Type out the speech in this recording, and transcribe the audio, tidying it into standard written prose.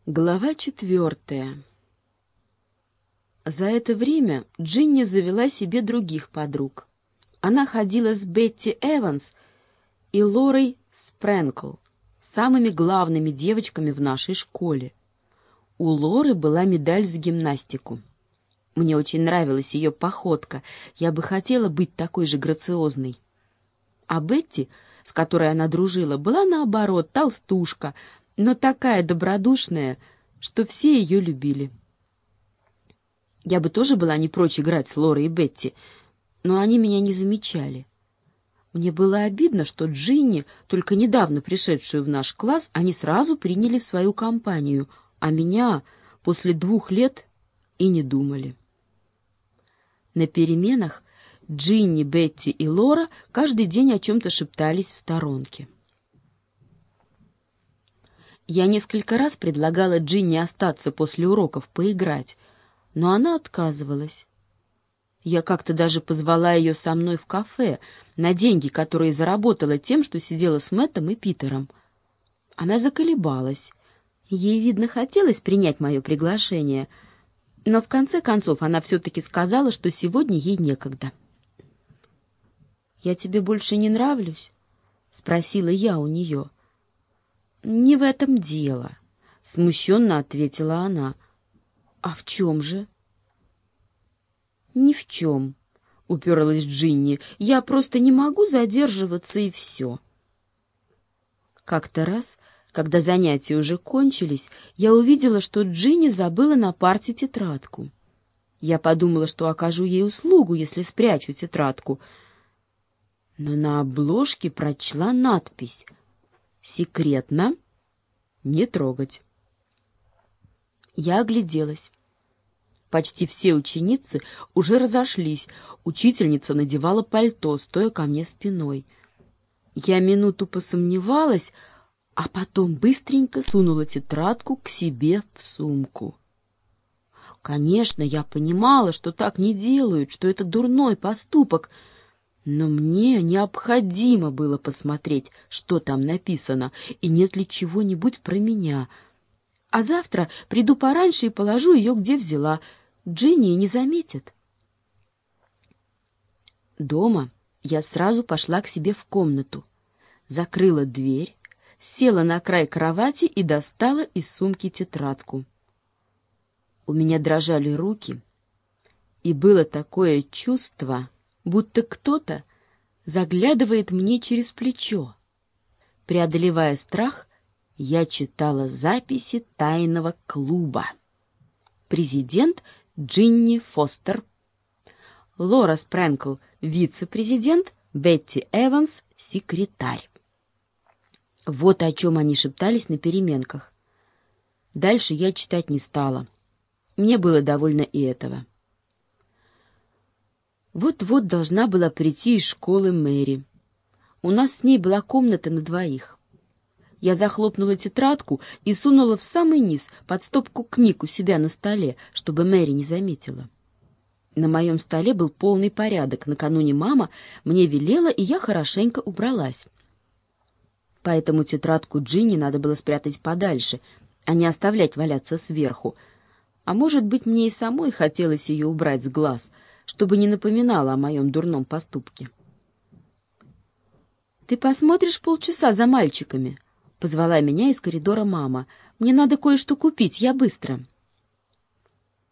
Глава 4. За это время Джинни завела себе других подруг. Она ходила с Бетти Эванс и Лорой Спрэнкл, самыми главными девочками в нашей школе. У Лоры была медаль за гимнастику. Мне очень нравилась ее походка, я бы хотела быть такой же грациозной. А Бетти, с которой она дружила, была наоборот толстушка, но такая добродушная, что все ее любили. Я бы тоже была не прочь играть с Лорой и Бетти, но они меня не замечали. Мне было обидно, что Джинни, только недавно пришедшую в наш класс, они сразу приняли в свою компанию, а меня после 2 лет и не думали. На переменах Джинни, Бетти и Лора каждый день о чем-то шептались в сторонке. Я несколько раз предлагала Джинни остаться после уроков поиграть, но она отказывалась. Я как-то даже позвала ее со мной в кафе на деньги, которые заработала тем, что сидела с Мэттом и Питером. Она заколебалась. Ей, видно, хотелось принять мое приглашение, но в конце концов она все-таки сказала, что сегодня ей некогда. «Я тебе больше не нравлюсь?» — спросила я у нее. «Не в этом дело», — смущенно ответила она. «А в чем же?» «Ни в чем», — уперлась Джинни. «Я просто не могу задерживаться, и все». Как-то раз, когда занятия уже кончились, я увидела, что Джинни забыла на парте тетрадку. Я подумала, что окажу ей услугу, если спрячу тетрадку. Но на обложке прочла надпись «Секретно. Не трогать». Я огляделась. Почти все ученицы уже разошлись. Учительница надевала пальто, стоя ко мне спиной. Я минуту посомневалась, а потом быстренько сунула тетрадку к себе в сумку. Конечно, я понимала, что так не делают, что это дурной поступок, но мне необходимо было посмотреть, что там написано, и нет ли чего-нибудь про меня. А завтра приду пораньше и положу ее, где взяла. Джинни не заметит. Дома я сразу пошла к себе в комнату, закрыла дверь, села на край кровати и достала из сумки тетрадку. У меня дрожали руки, и было такое чувство, будто кто-то заглядывает мне через плечо. Преодолевая страх, я читала записи тайного клуба. Президент Джинни Фостер, Лора Спрэнкл — вице-президент, Бетти Эванс — секретарь. Вот о чем они шептались на переменках. Дальше я читать не стала. Мне было довольно и этого. Вот-вот должна была прийти из школы Мэри. У нас с ней была комната на 2. Я захлопнула тетрадку и сунула в самый низ под стопку книг у себя на столе, чтобы Мэри не заметила. На моем столе был полный порядок. Накануне мама мне велела, и я хорошенько убралась. Поэтому тетрадку Джинни надо было спрятать подальше, а не оставлять валяться сверху. А может быть, мне и самой хотелось ее убрать с глаз, чтобы не напоминала о моем дурном поступке. «Ты посмотришь полчаса за мальчиками?» — позвала меня из коридора мама. «Мне надо кое-что купить, я быстро».